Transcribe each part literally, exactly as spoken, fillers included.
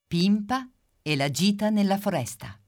Pimpa e la gita nella foresta.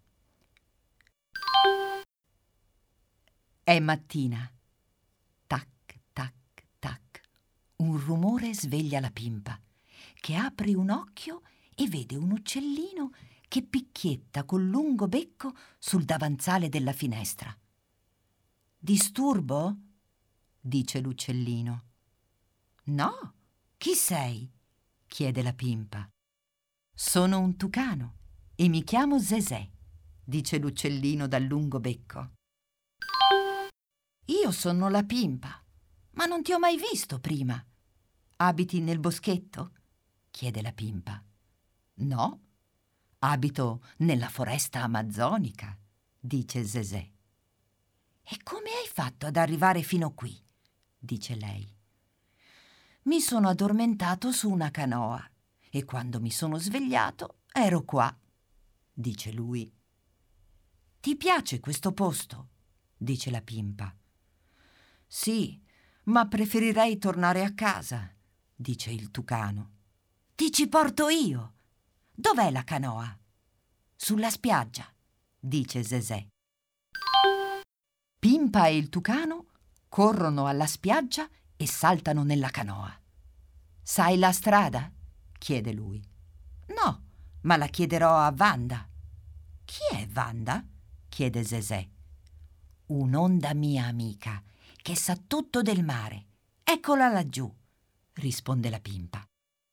È mattina. Tac, tac, tac. Un rumore sveglia la Pimpa, che apre un occhio e vede un uccellino che picchietta col lungo becco sul davanzale della finestra. «Disturbo?» dice l'uccellino. «No, chi sei?» chiede la Pimpa. «Sono un tucano e mi chiamo Zezé», dice l'uccellino dal lungo becco. «Io sono la Pimpa, ma non ti ho mai visto prima. Abiti nel boschetto?» chiede la Pimpa. «No, abito nella foresta amazzonica», dice Zezé. «E come hai fatto ad arrivare fino qui?» dice lei. «Mi sono addormentato su una canoa e quando mi sono svegliato ero qua», dice lui. «Ti piace questo posto?» dice la Pimpa. «Sì, ma preferirei tornare a casa», dice il tucano. «Ti ci porto io. Dov'è la canoa?» «Sulla spiaggia», dice Zezé. Pimpa e il tucano corrono alla spiaggia e saltano nella canoa. «Sai la strada?» chiede lui. «No, ma la chiederò a Wanda». «Chi è Wanda?» chiede Zezé. «Un'onda mia amica, che sa tutto del mare. Eccola laggiù», risponde la Pimpa.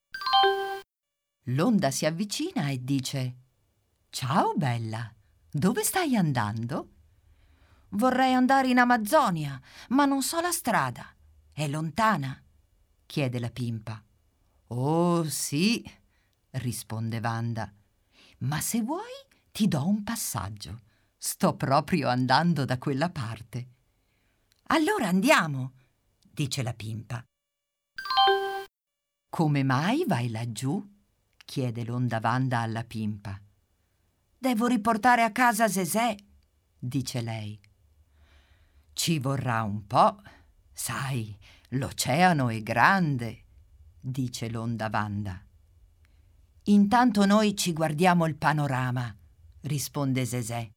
L'onda si avvicina e dice: «Ciao bella, dove stai andando?» «Vorrei andare in Amazzonia, ma non so la strada. È lontana?» chiede la Pimpa. «Oh sì», risponde Wanda, «ma se vuoi ti do un passaggio. Sto proprio andando da quella parte». «Allora andiamo», dice la Pimpa. «Come mai vai laggiù?» chiede l'onda Wanda alla Pimpa. «Devo riportare a casa Zezé», dice lei. «Ci vorrà un po', sai, l'oceano è grande», dice l'onda Wanda. «Intanto noi ci guardiamo il panorama», risponde Zezé.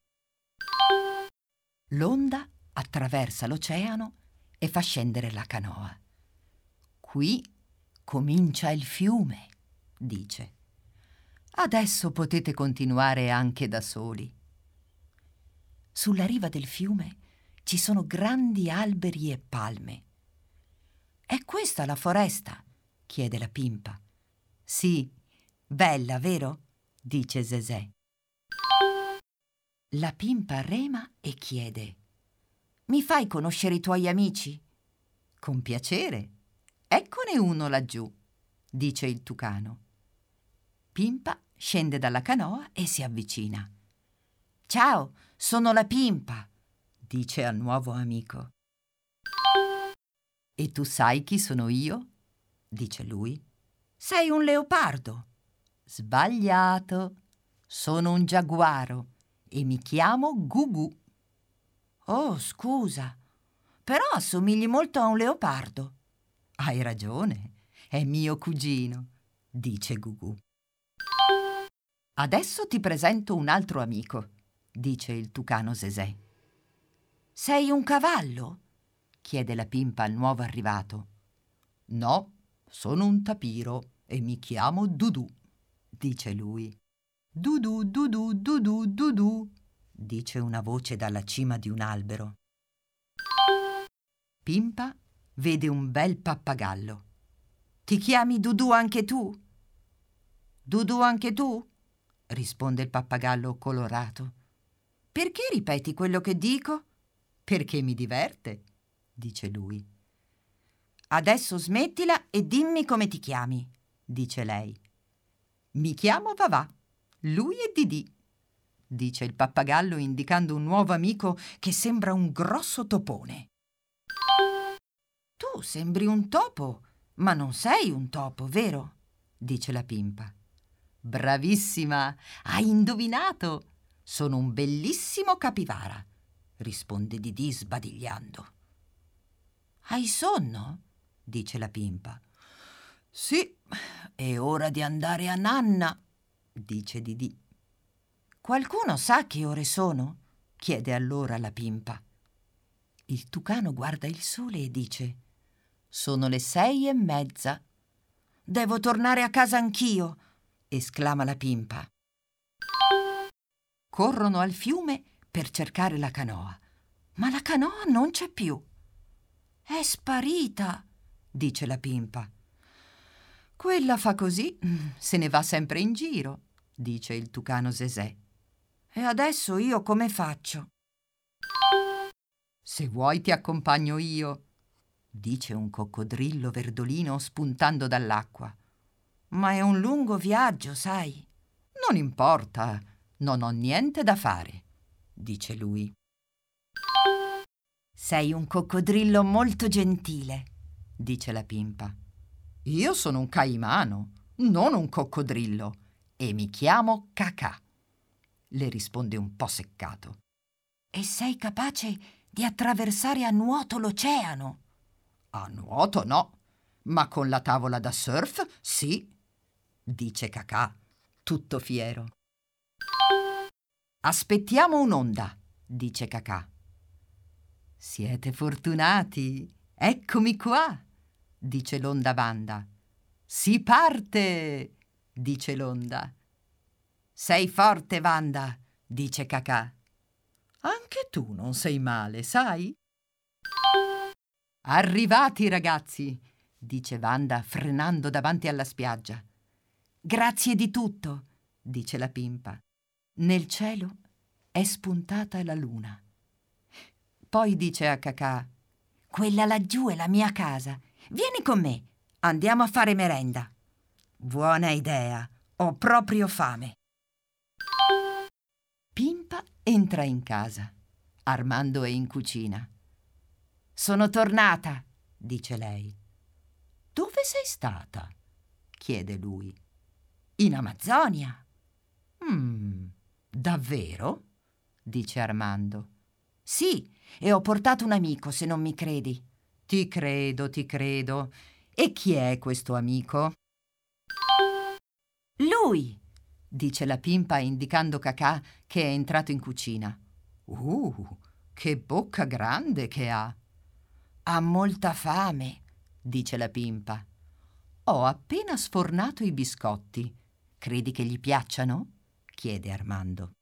L'onda attraversa l'oceano e fa scendere la canoa. «Qui comincia il fiume», dice. «Adesso potete continuare anche da soli». Sulla riva del fiume ci sono grandi alberi e palme. «È questa la foresta?» chiede la Pimpa. «Sì, bella, vero?» dice Zezé. La Pimpa rema e chiede: «Mi fai conoscere i tuoi amici?» «Con piacere. Eccone uno laggiù», dice il tucano. Pimpa scende dalla canoa e si avvicina. «Ciao, sono la Pimpa», dice al nuovo amico. «E tu sai chi sono io?» dice lui. «Sei un leopardo». «Sbagliato. Sono un giaguaro e mi chiamo Gugu». «Oh, scusa, però assomigli molto a un leopardo». «Hai ragione, è mio cugino», dice Gugu. «Adesso ti presento un altro amico», dice il tucano Zezé. «Sei un cavallo?» chiede la Pimpa al nuovo arrivato. «No, sono un tapiro e mi chiamo Dudù», dice lui. «Dudù, Dudù, Dudù, Dudù», dice una voce dalla cima di un albero. Pimpa vede un bel pappagallo. «Ti chiami Dudù anche tu?» «Dudù anche tu?» risponde il pappagallo colorato. «Perché ripeti quello che dico?» «Perché mi diverte», dice lui. «Adesso smettila e dimmi come ti chiami», dice lei. «Mi chiamo Vavà, lui è Didì», dice il pappagallo indicando un nuovo amico che sembra un grosso topone. «Tu sembri un topo, ma non sei un topo, vero?» dice la Pimpa. «Bravissima, hai indovinato! Sono un bellissimo capivara», risponde Didì sbadigliando. «Hai sonno?» dice la Pimpa. «Sì, è ora di andare a nanna», dice Didì. Qualcuno sa che ore sono? Chiede allora la Pimpa. Il tucano guarda il sole e dice: sono le sei e mezza. Devo tornare a casa anch'io, esclama la Pimpa. Corrono al fiume per cercare la canoa, ma la canoa non c'è più. È sparita, dice la Pimpa. Quella fa così, se ne va sempre in giro, dice il tucano Zezé. E adesso io come faccio? Se vuoi ti accompagno io, dice un coccodrillo verdolino spuntando dall'acqua. Ma è un lungo viaggio, sai. Non importa, non ho niente da fare, dice lui. Sei un coccodrillo molto gentile, dice la Pimpa. Io sono un caimano, non un coccodrillo, e mi chiamo Cacà, le risponde un po' seccato. E sei capace di attraversare a nuoto l'oceano? A nuoto no, ma con la tavola da surf sì, dice Cacà, tutto fiero. Aspettiamo un'onda, dice Cacà. Siete fortunati, eccomi qua, dice l'onda Wanda. Si parte, dice l'onda. Sei forte, Wanda, dice Cacà. Anche tu non sei male, sai? Arrivati, ragazzi, dice Wanda frenando davanti alla spiaggia. Grazie di tutto, dice la Pimpa. Nel cielo è spuntata la luna. Poi dice a Cacà: quella laggiù è la mia casa. Vieni con me, andiamo a fare merenda. Buona idea, ho proprio fame. Pimpa entra in casa. Armando è in cucina. Sono tornata, dice lei. Dove sei stata? Chiede lui. In Amazzonia. Mm, davvero? Dice Armando. Sì, e ho portato un amico, se non mi credi. Ti credo, ti credo. E chi è questo amico? Lui, dice la Pimpa indicando Cacà che è entrato in cucina. Uh, che bocca grande che ha. Ha molta fame, dice la Pimpa. Ho appena sfornato i biscotti. Credi che gli piacciano? Chiede Armando.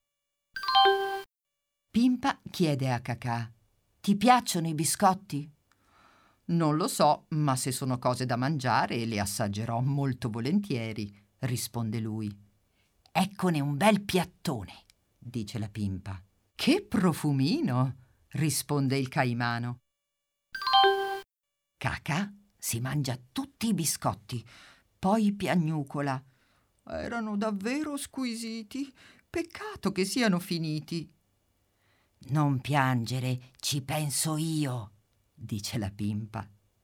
Pimpa chiede a Cacà: ti piacciono i biscotti? Non lo so, ma se sono cose da mangiare le assaggerò molto volentieri, risponde lui. Eccone un bel piattone, dice la Pimpa. Che profumino, risponde il caimano. Cacà si mangia tutti i biscotti, poi piagnucola. Erano davvero squisiti, peccato che siano finiti. Non piangere, ci penso io, dice la Pimpa.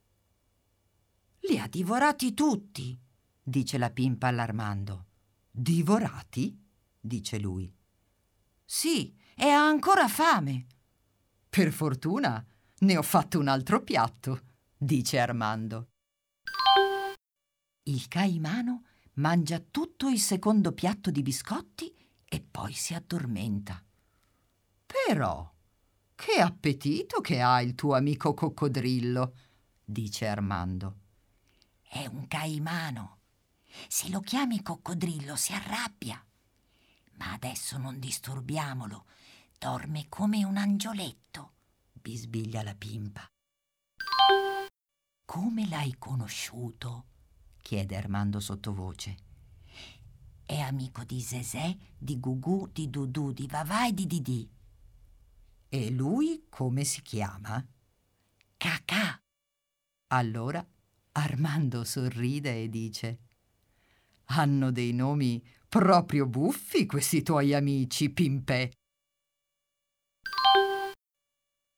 Li ha divorati tutti, dice la Pimpa allarmando. Divorati? Dice lui. Sì, e ha ancora fame. Per fortuna ne ho fatto un altro piatto, dice Armando. Il caimano mangia tutto il secondo piatto di biscotti e poi si addormenta. Però, che appetito che ha il tuo amico coccodrillo, dice Armando. È un caimano. Se lo chiami coccodrillo si arrabbia. Ma adesso non disturbiamolo. Dorme come un angioletto, bisbiglia la Pimpa. Come l'hai conosciuto? Chiede Armando sottovoce. È amico di Zezé, di Gugù, di Dudù, di Vavà e di Didì. E lui come si chiama? Cacà. Allora Armando sorride e dice: hanno dei nomi proprio buffi questi tuoi amici, Pimpè.